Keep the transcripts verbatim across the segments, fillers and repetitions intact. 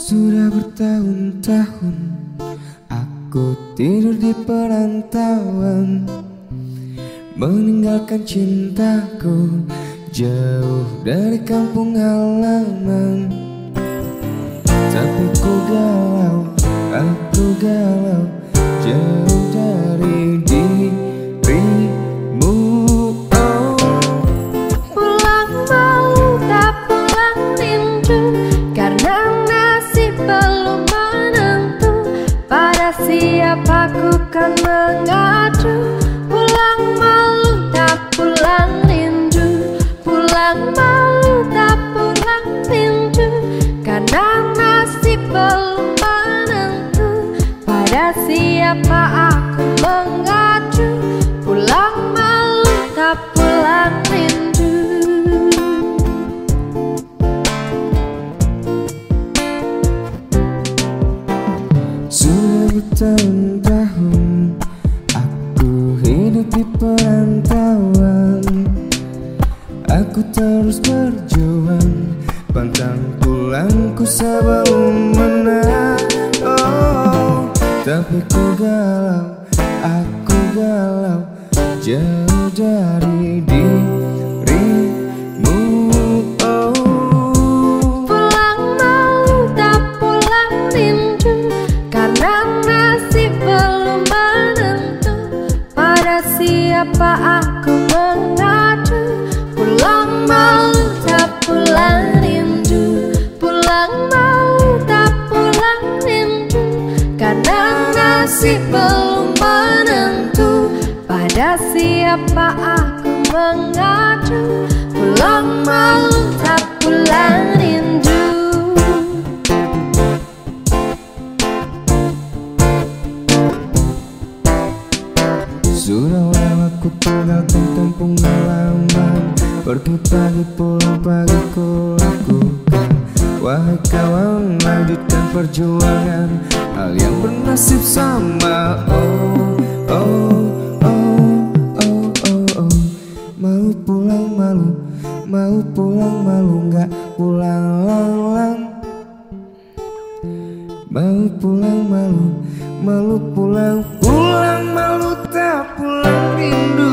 Sudah bertahun-tahun aku tidur di perantauan, meninggalkan cintaku jauh dari kampung halaman. Tapi ku galau, aku galau jauh dari dirimu. Oh, pulang mau tak pulang rindu, karena nasib belum menentu. Pada siapa ku kan mengadu? Pulang malu tak pulang rindu, pulang malu tak pulang rindu, karena nasib belum menentu. Pada siapa aku mengadu? Pulang malu tak pulang rindu. sudah bertahun-tahun aku hidup di perantauan. Aku terus berjuang, pantang pulangku sebelum menang. Oh, tapi ku galau, aku galau jauh dari dirimu. Oh, Pulang malu tak pulang rindu, karena nasib belum menentu. Pada siapa aku mengadu? Pulang malu tak pulang rindu, pulang malu tak pulang rindu, karena nasib belum menentu. Pada siapa aku mengadu? Pulang malu tak pulang rindu. sudah lama ku tinggalkan kampung halaman, pergi pagi pulang pagi ku lakukan. Wahai kawan, lanjutkan perjuangan, hal yang bernasib sama. Oh, oh, oh, oh, oh, oh. Mau pulang malu, mau pulang malu, nggak pulang lang-lang. Mau pulang malu, malu pulang, pulang malu tak pulang rindu.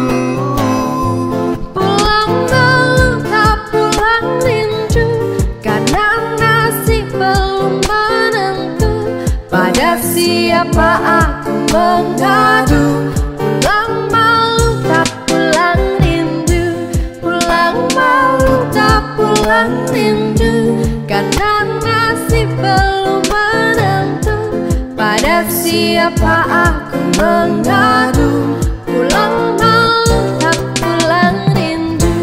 Pulang malu tak pulang rindu, karena nasib belum menentu. Pada siapa aku mengadu? Pulang malu tak pulang rindu, pulang malu tak pulang rindu, karena nasib belum menentu. Pada siapa aku mengadu? Pulang malu tak pulang rindu.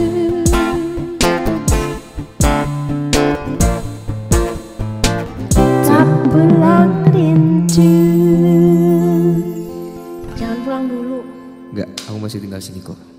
Tak pulang rindu. Jangan pulang dulu. Enggak, aku masih tinggal sini kok.